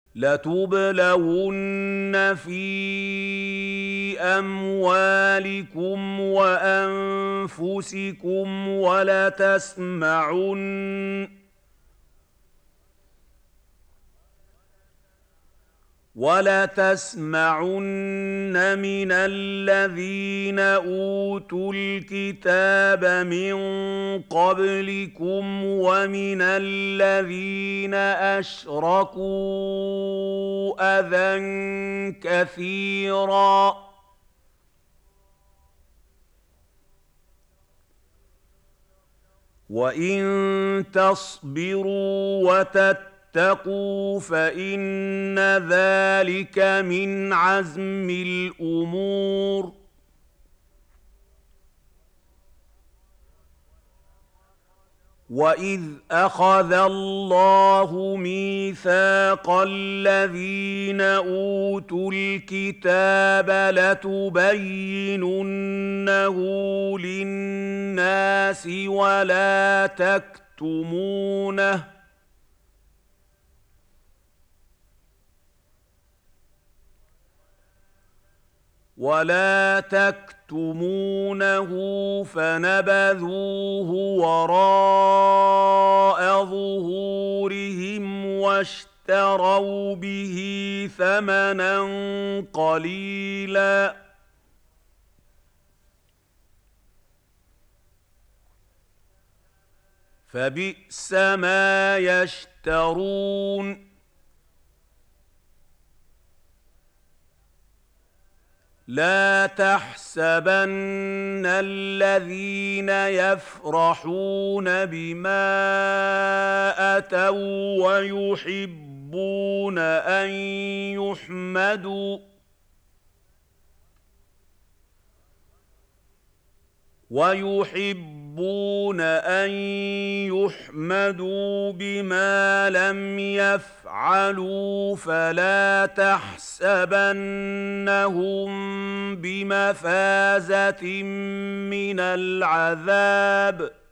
لَتُبْلَوُنَّ فِي أَمْوَالِكُمْ وَأَنفُسِكُمْ وَلَتَسْمَعُنَّ مِنَ الَّذِينَ أُوتُوا الْكِتَابَ مِن قَبْلِكُمْ وَمِنَ الَّذِينَ أَشْرَكُوا أَذًى كَثِيرًا ۚ وَإِن تَصْبِرُوا وَتَتَّقُوا فَإِنَّ ذَٰلِكَ مِنْ عَزْمِ الْأُمُورِ. وَإِذْ أَخَذَ اللَّهُ مِيثَاقَ الَّذِينَ أُوتُوا الْكِتَابَ لَتُبَيِّنُنَّهُ لِلنَّاسِ وَلَا تَكْتُمُونَهُ فَنَبَذُوهُ وَرَاءَ ظُهُورِهِمْ وَاشْتَرَوْا بِهِ ثَمَنًا قَلِيلًا ۖ فَبِئْسَ مَا يَشْتَرُونَ. لَا تَحْسَبَنَّ الَّذِينَ يَفْرَحُونَ بِمَا أَتَوا وَيُحِبُّونَ أَن يُحْمَدُوا بِمَا لَمْ يَفْعَلُوا فَلَا تَحْسَبَنَّهُم بِمَفَازَةٍ مِّنَ الْعَذَابِ ۖ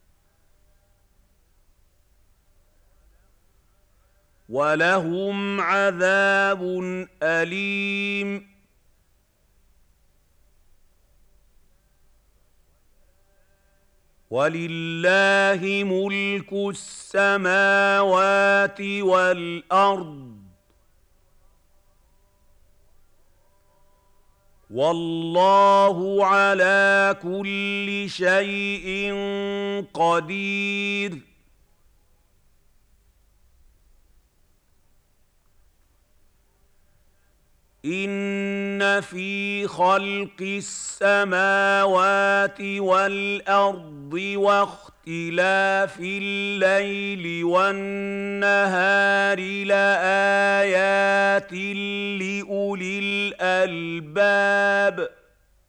وَلَهُمْ عَذَابٌ أَلِيمٌ. وَلِلَّهِ مُلْكُ السَّمَاوَاتِ وَالْأَرْضِ ۚ وَاللَّهُ عَلَىٰ كُلِّ شَيْءٍ قَدِيرٌ. إِنَّ فِي خَلْقِ السَّمَاوَاتِ وَالْأَرْضِ وَاخْتِلَافِ اللَّيْلِ وَالنَّهَارِ لَآيَاتٍ لِّأُولِي الْأَلْبَابِ.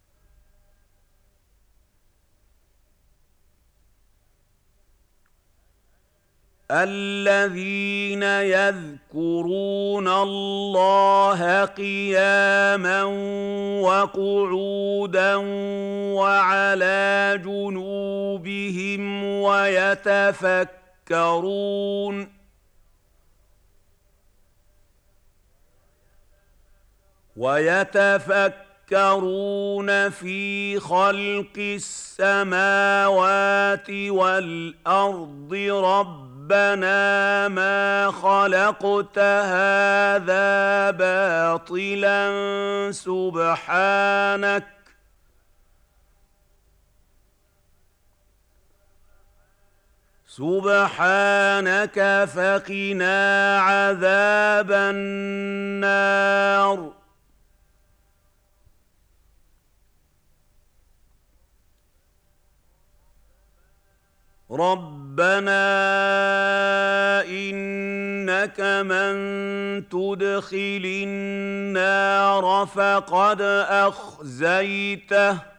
الَّذِينَ يَذْكُرُونَ اللَّهَ قِيَامًا وَقُعُودًا وَعَلَىٰ جُنُوبِهِمْ وَيَتَفَكَّرُونَ فِي خَلْقِ السَّمَاوَاتِ وَالْأَرْضِ رَبَّنَا مَا خَلَقْتَ هَٰذَا بَاطِلًا سُبْحَانَكَ فَقِنَا عَذَابَ النَّارِ. رَبَّنَا إِنَّكَ مَن تُدْخِلِ النَّارَ فَقَدْ أَخْزَيْتَهُ ۖ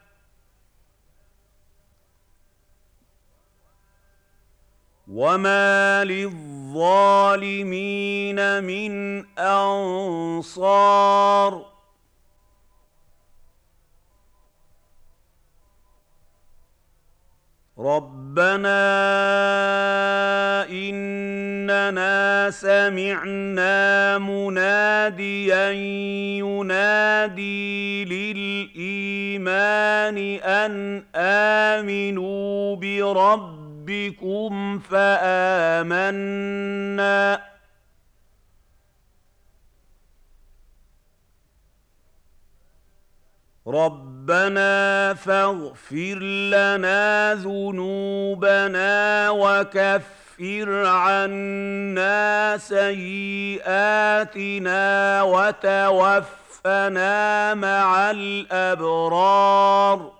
وَمَا لِلظَّالِمِينَ مِنْ أَنصَارٍ. رَبَّنَا إِنَّنَا سَمِعْنَا مُنَادِيًا يُنَادِي لِلْإِيمَانِ أَنْ آمِنُوا بِرَبِّكُمْ فَآمَنَّا رَبَّنَا فَاغْفِرْ لَنَا ذُنُوبَنَا وَكَفِّرْ عَنَّا سَيِّئَاتِنَا وَتَوَفَّنَا مَعَ الْأَبْرَارِ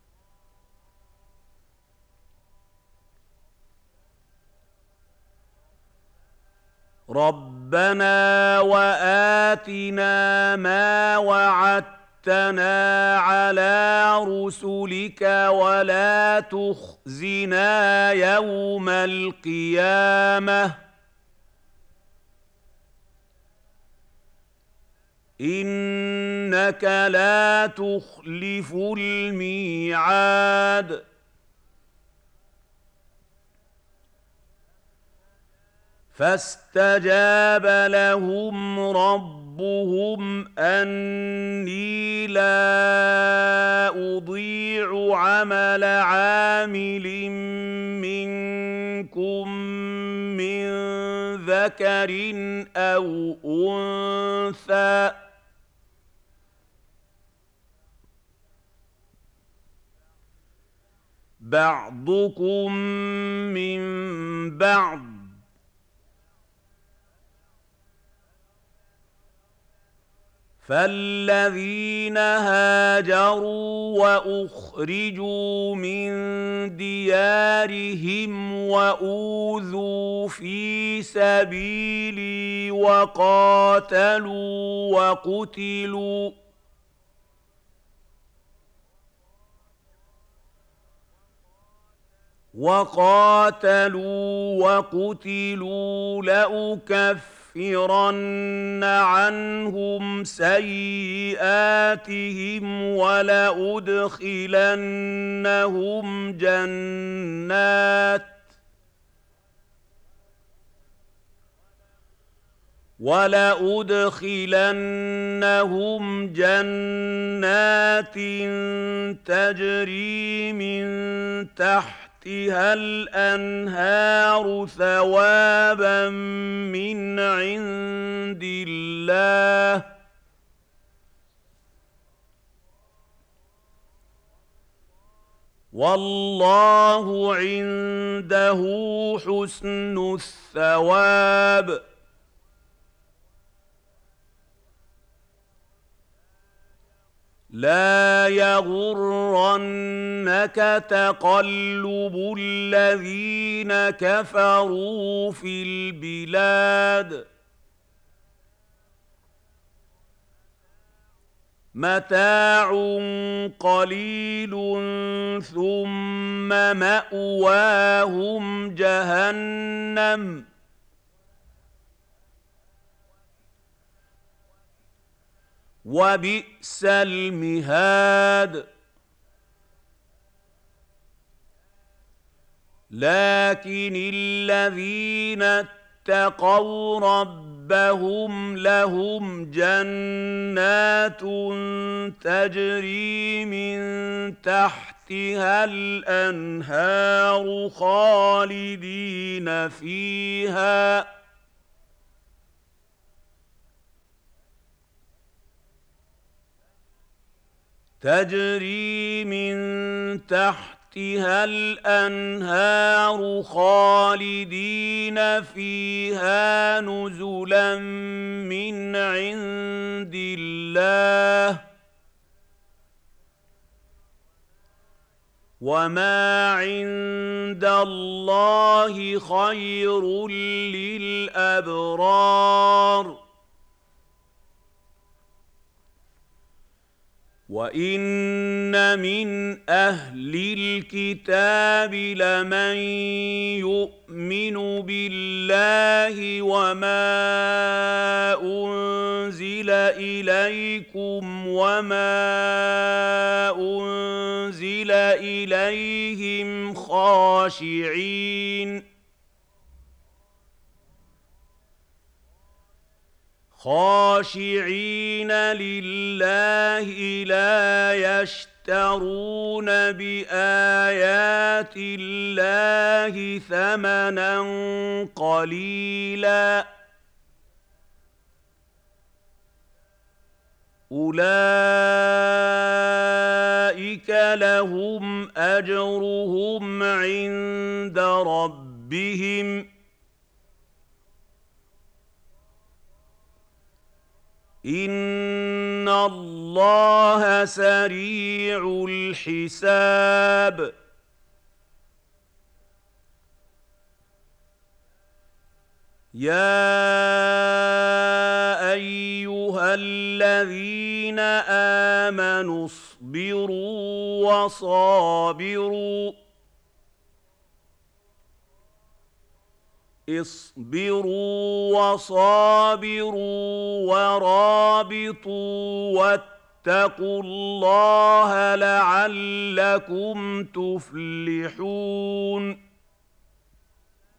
رَبَّنَا وَآتِنَا مَا وَعَدتَّنَا عَلَىٰ رُسُلِكَ وَلَا تُخْزِنَا يَوْمَ الْقِيَامَةِ إِنَّكَ لَا تُخْلِفُ الْمِيعَادَ فَاسْتَجَابَ لَهُمْ رَبُّهُمْ أَنِّي لَا أُضِيعُ عَمَلَ عَامِلٍ مِّنكُم مِّن ذَكَرٍ أَوْ أُنثَىٰ بَعْضُكُم مِّن بَعْضٍ ۖ فَالَّذِينَ هَاجَرُوا وَأُخْرِجُوا مِن دِيَارِهِمْ وَأُوذُوا فِي سَبِيلِي وَقَاتَلُوا وَقُتِلُوا لَأُكَفِّرَنَّ عَنْهُمْ سَيِّئَاتِهِمْ وَلَأُدْخِلَنَّهُمْ جَنَّاتٍ تَجْرِي مِن تَحْتِهَا الْأَنْهَارُ ثَوَابًا مِّنْ عِندِ اللَّهِ ۗ وَاللَّهُ عِندَهُ حُسْنُ الثَّوَابِ لَا يَغُرَّنَّكَ تَقَلُّبُ الَّذِينَ كَفَرُوا فِي الْبِلَادِ مَتَاعٌ قَلِيلٌ ثُمَّ مَأْوَاهُمْ جَهَنَّمُ ۖ وَبِئْسَ الْمِهَادُ لَٰكِنِ الَّذِينَ اتَّقَوْا رَبَّهُمْ لَهُمْ جَنَّاتٌ تَجْرِي مِن تَحْتِهَا الْأَنْهَارُ خَالِدِينَ فِيهَا تَجْرِي مِن تَحْتِهَا الْأَنْهَارُ خَالِدِينَ فِيهَا نُزُلًا مِّنْ عِندِ اللَّهِ ۗ وَمَا عِندَ اللَّهِ خَيْرٌ لِّلْأَبْرَارِ وَإِنَّ مِنْ أَهْلِ الْكِتَابِ لَمَن يُؤْمِنُ بِاللَّهِ وَمَا أُنزِلَ إِلَيْكُمْ وَمَا أُنزِلَ إِلَيْهِمْ خاشعين لله لا يشترون بآيات الله ثمنا قليلا أولئك لهم أجرهم عند ربهم إِنَّ اللَّهَ سَرِيعُ الْحِسَابِ يَا أَيُّهَا الَّذِينَ آمَنُوا اصْبِرُوا وَصَابِرُوا وَرَابِطُوا وَاتَّقُوا اللَّهَ لَعَلَّكُمْ تُفْلِحُونَ